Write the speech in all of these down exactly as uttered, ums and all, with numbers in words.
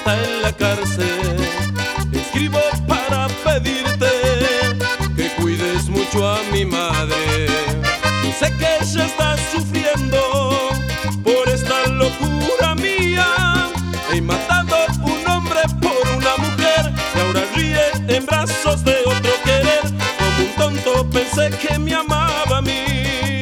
está en la cárcel, escribo para pedirte que cuides mucho a mi madre. Y sé que ella está sufriendo por esta locura mía. He matado un hombre por una mujer y ahora ríe en brazos de otro querer. Como un tonto pensé que me amaba a mí.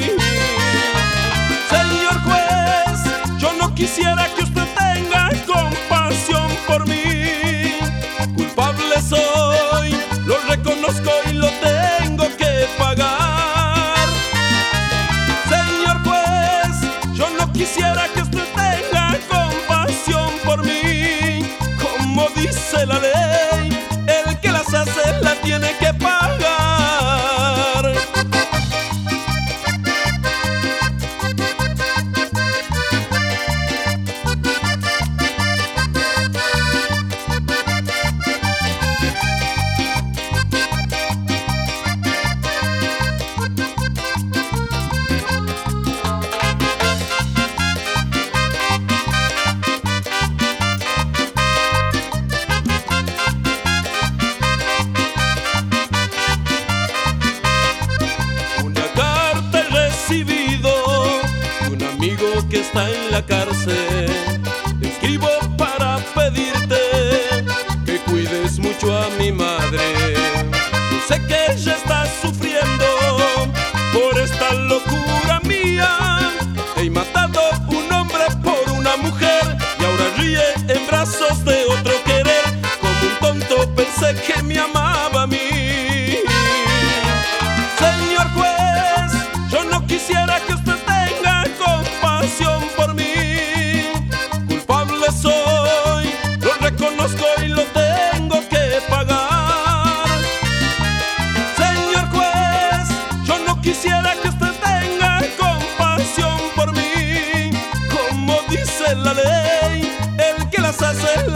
Señor juez, yo no quisiera que usted tenga compasión por mí. Culpable soy, lo reconozco y lo tengo que pagar. Señor juez, yo no quisiera que usted tenga compasión por mí. Como dice la ley, el que las hace la tiene que pagar. Que está en la cárcel, escribo para pedirte que cuides mucho a mi madre. Yo sé que ella está sufriendo por esta locura mía. He matado un hombre por una mujer y ahora ríe en brazos de otro querer. Como un tonto pensé que me amaba a mí. Señor juez, yo no quisiera que usted tenga compasión por mí. Culpable soy, lo reconozco y lo tengo que pagar. Señor juez, yo no quisiera que usted tenga compasión por mí. Como dice la ley, el que las hace